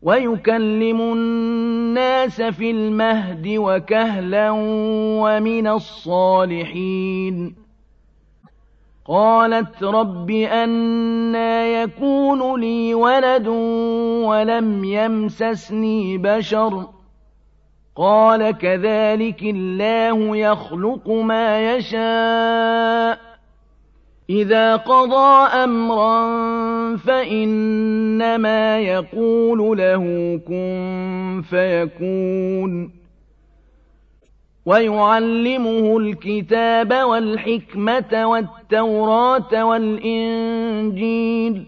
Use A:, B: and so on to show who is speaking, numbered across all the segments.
A: ويكلم الناس في المهد وكهلا ومن الصالحين. قالت رب أنى يكون لي ولد ولم يمسسني بشر قال كذلك الله يخلق ما يشاء إذا قضى أمرا فإنما يقول له كن فيكون. ويعلمه الكتاب والحكمة والتوراة والإنجيل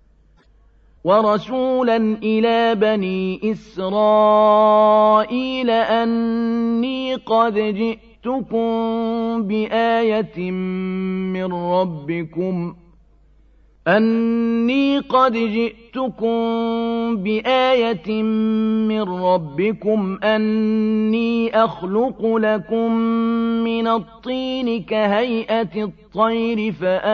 A: ورسولا إلى بني إسرائيل أني قد جئتكم بآية من ربكم أني أخلق لكم من الطين كهيئة الطير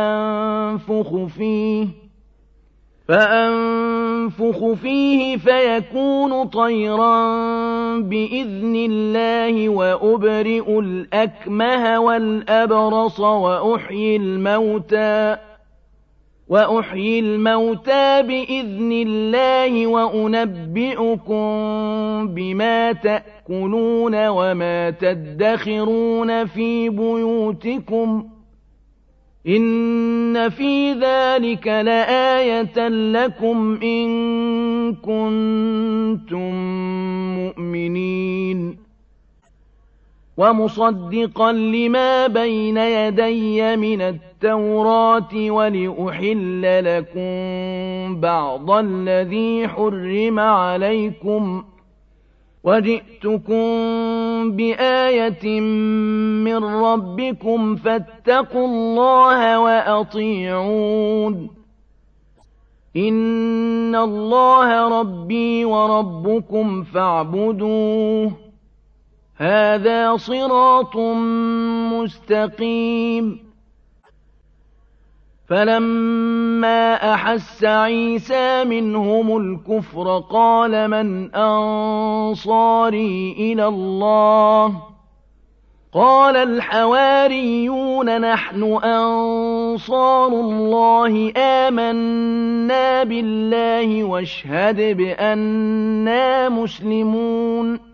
A: فأنفخ فيه فيكون طيرا بإذن الله وأبرئ الأكمه والأبرص وأحيي الموتى بإذن الله وأنبئكم بما تأكلون وما تدخرون في بيوتكم إن في ذلك لآية لكم إن كنتم مؤمنين. ومصدقا لما بين يدي من التوراة ولأحل لكم بعض الذي حرم عليكم وجئتكم بآية من ربكم فاتقوا الله وأطيعون. إن الله ربي وربكم فاعبدوه هذا صراط مستقيم. فلما أحس عيسى منهم الكفر قال من أنصاري إلى الله قال الحواريون نحن أنصار الله آمنا بالله واشهد بأننا مسلمون.